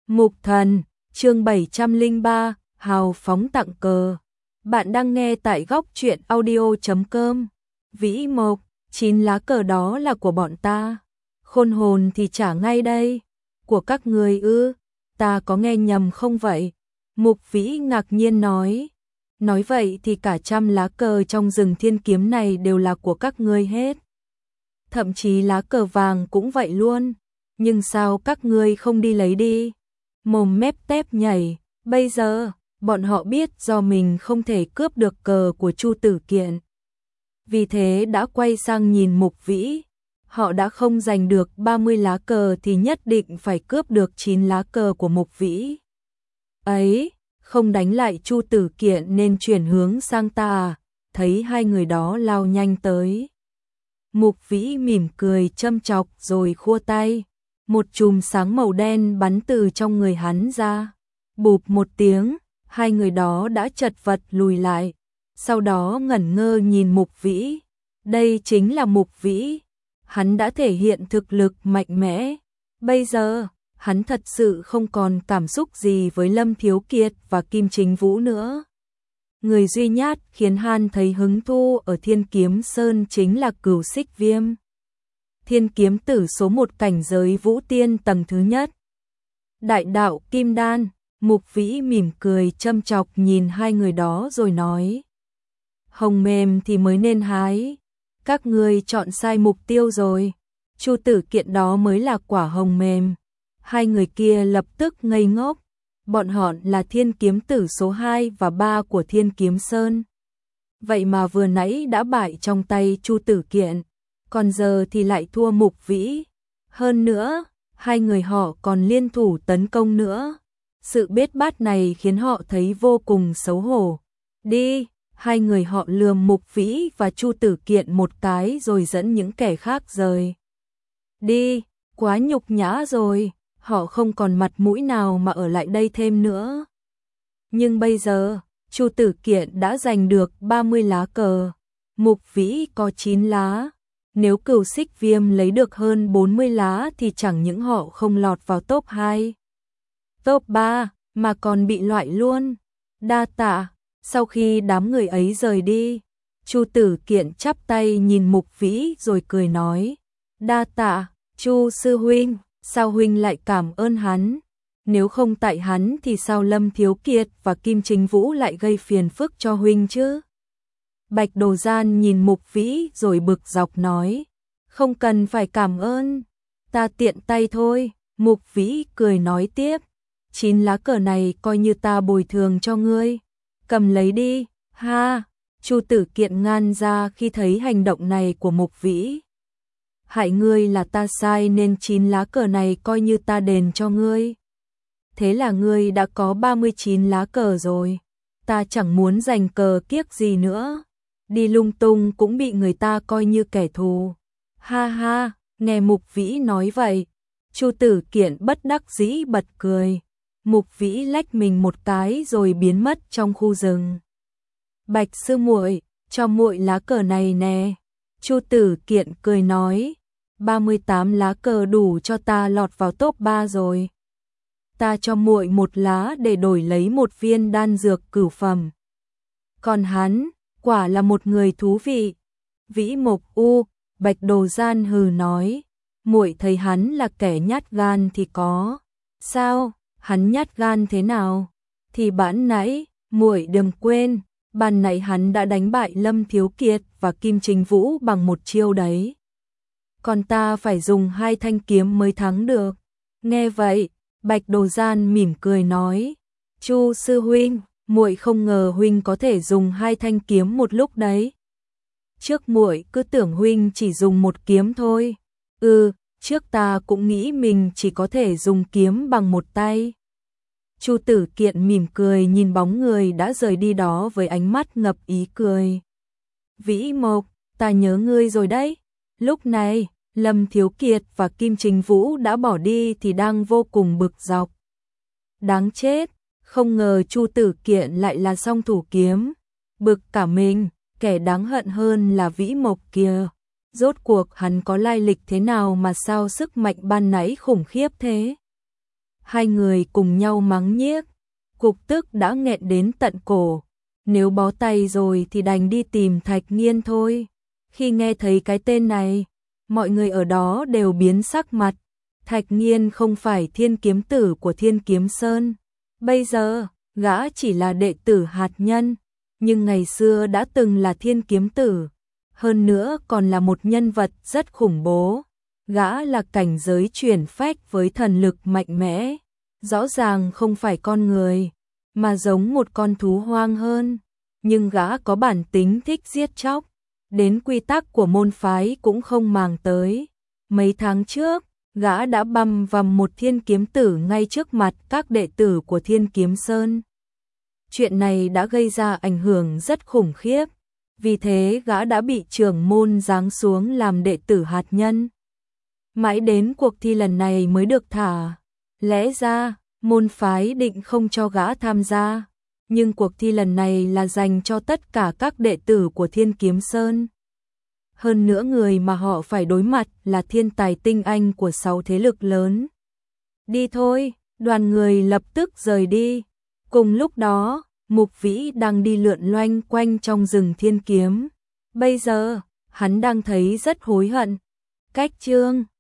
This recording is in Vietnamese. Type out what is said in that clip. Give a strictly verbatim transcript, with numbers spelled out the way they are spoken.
Mục Thần, chương bảy trăm lẻ ba, hào phóng tặng cờ. Bạn đang nghe tại góc truyện audio chấm com. Vĩ Mộc, chín lá cờ đó là của bọn ta. Khôn hồn thì trả ngay đây. Của các người ư? Ta có nghe nhầm không vậy? Mục Vĩ ngạc nhiên nói. Nói vậy thì cả trăm lá cờ trong rừng thiên kiếm này đều là của các ngươi hết. Thậm chí lá cờ vàng cũng vậy luôn. Nhưng sao các ngươi không đi lấy đi? Mồm mép tép nhảy. Bây giờ, bọn họ biết do mình không thể cướp được cờ của Chu Tử Kiện. Vì thế đã quay sang nhìn Mục Vĩ. Họ đã không giành được ba mươi lá cờ thì nhất định phải cướp được chín lá cờ của Mục Vĩ. Ấy, không đánh lại Chu Tử Kiện nên chuyển hướng sang ta à? Thấy hai người đó lao nhanh tới. Mục Vĩ mỉm cười châm chọc rồi khua tay. Một chùm sáng màu đen bắn từ trong người hắn ra. Bụp một tiếng, hai người đó đã chật vật lùi lại. Sau đó ngẩn ngơ nhìn Mục Vĩ. Đây chính là Mục Vĩ. Hắn đã thể hiện thực lực mạnh mẽ. Bây giờ, hắn thật sự không còn cảm xúc gì với Lâm Thiếu Kiệt và Kim Chính Vũ nữa. Người duy nhất khiến hắn thấy hứng thú ở Thiên Kiếm Sơn chính là Cửu Xích Viêm. Thiên kiếm tử số một cảnh giới vũ tiên tầng thứ nhất. Đại đạo Kim Đan, Mục Vĩ mỉm cười châm chọc nhìn hai người đó rồi nói. Hồng mềm thì mới nên hái. Các ngươi chọn sai mục tiêu rồi. Chu Tử Kiện đó mới là quả hồng mềm. Hai người kia lập tức ngây ngốc. Bọn họ là thiên kiếm tử số hai và ba của Thiên Kiếm Sơn. Vậy mà vừa nãy đã bại trong tay Chu Tử Kiện. Còn giờ thì lại thua Mục Vĩ. Hơn nữa, hai người họ còn liên thủ tấn công nữa. Sự bết bát này khiến họ thấy vô cùng xấu hổ. Đi, hai người họ lườm Mục Vĩ và Chu Tử Kiện một cái rồi dẫn những kẻ khác rời. Đi, quá nhục nhã rồi, họ không còn mặt mũi nào mà ở lại đây thêm nữa. Nhưng bây giờ, Chu Tử Kiện đã giành được ba mươi lá cờ. Mục Vĩ có chín lá. Nếu Cửu Xích Viêm lấy được hơn bốn mươi lá thì chẳng những họ không lọt vào top hai, top ba mà còn bị loại luôn. Đa tạ. Sau khi đám người ấy rời đi, Chu Tử Kiện chắp tay nhìn Mục Vĩ rồi cười nói. Đa tạ, Chu sư huynh, sao huynh lại cảm ơn hắn? Nếu không tại hắn thì sao Lâm Thiếu Kiệt và Kim Chính Vũ lại gây phiền phức cho huynh chứ? Bạch Đồ Gian nhìn Mục Vĩ rồi bực dọc nói. Không cần phải cảm ơn, ta tiện tay thôi. Mục Vĩ cười nói tiếp. Chín lá cờ này coi như ta bồi thường cho ngươi. Cầm lấy đi, ha. Chu Tử Kiện ngan ra khi thấy hành động này của Mục Vĩ. Hại ngươi là ta sai nên chín lá cờ này coi như ta đền cho ngươi. Thế là ngươi đã có ba mươi chín lá cờ rồi. Ta chẳng muốn giành cờ kiếc gì nữa. Đi lung tung cũng bị người ta coi như kẻ thù. Ha ha, nghe Mục Vĩ nói vậy, Chu Tử Kiện bất đắc dĩ bật cười. Mục Vĩ lách mình một cái rồi biến mất trong khu rừng. Bạch sư muội, cho muội lá cờ này nè. Chu Tử Kiện cười nói, ba mươi tám lá cờ đủ cho ta lọt vào top ba rồi. Ta cho muội một lá để đổi lấy một viên đan dược cửu phẩm. Còn hắn, quả là một người thú vị. Vĩ Mộc u, Bạch Đồ Gian hừ nói, muội thấy hắn là kẻ nhát gan thì có. Sao, hắn nhát gan thế nào? Thì bản nãy, muội đừng quên, ban nãy hắn đã đánh bại Lâm Thiếu Kiệt và Kim Chính Vũ bằng một chiêu đấy. Còn ta phải dùng hai thanh kiếm mới thắng được. Nghe vậy, Bạch Đồ Gian mỉm cười nói, Chu sư huynh, muội không ngờ huynh có thể dùng hai thanh kiếm một lúc đấy. Trước muội cứ tưởng huynh chỉ dùng một kiếm thôi. Ừ, trước ta cũng nghĩ mình chỉ có thể dùng kiếm bằng một tay. Chu Tử Kiện mỉm cười nhìn bóng người đã rời đi đó với ánh mắt ngập ý cười. Vĩ Mộc, ta nhớ ngươi rồi đấy. Lúc này, Lâm Thiếu Kiệt và Kim Chính Vũ đã bỏ đi thì đang vô cùng bực dọc. Đáng chết, không ngờ Chu Tử Kiện lại là song thủ kiếm. Bực cả mình, kẻ đáng hận hơn là Vĩ Mộc kia. Rốt cuộc hắn có lai lịch thế nào mà sao sức mạnh ban nãy khủng khiếp thế? Hai người cùng nhau mắng nhiếc, cục tức đã nghẹn đến tận cổ. Nếu bó tay rồi thì đành đi tìm Thạch Nghiên thôi. Khi nghe thấy cái tên này, mọi người ở đó đều biến sắc mặt. Thạch Nghiên không phải thiên kiếm tử của Thiên Kiếm Sơn. Bây giờ, gã chỉ là đệ tử hạt nhân, nhưng ngày xưa đã từng là thiên kiếm tử. Hơn nữa còn là một nhân vật rất khủng bố. Gã là cảnh giới chuyển phách với thần lực mạnh mẽ. Rõ ràng không phải con người, mà giống một con thú hoang hơn. Nhưng gã có bản tính thích giết chóc, đến quy tắc của môn phái cũng không màng tới. Mấy tháng trước, gã đã băm vằm một thiên kiếm tử ngay trước mặt các đệ tử của Thiên Kiếm Sơn. Chuyện này đã gây ra ảnh hưởng rất khủng khiếp, vì thế gã đã bị trưởng môn giáng xuống làm đệ tử hạt nhân. Mãi đến cuộc thi lần này mới được thả. Lẽ ra, môn phái định không cho gã tham gia, nhưng cuộc thi lần này là dành cho tất cả các đệ tử của Thiên Kiếm Sơn. Hơn nữa người mà họ phải đối mặt là thiên tài tinh anh của sáu thế lực lớn. Đi thôi, đoàn người lập tức rời đi. Cùng lúc đó, Mục Vĩ đang đi lượn loanh quanh trong rừng thiên kiếm. Bây giờ, hắn đang thấy rất hối hận. Cách chương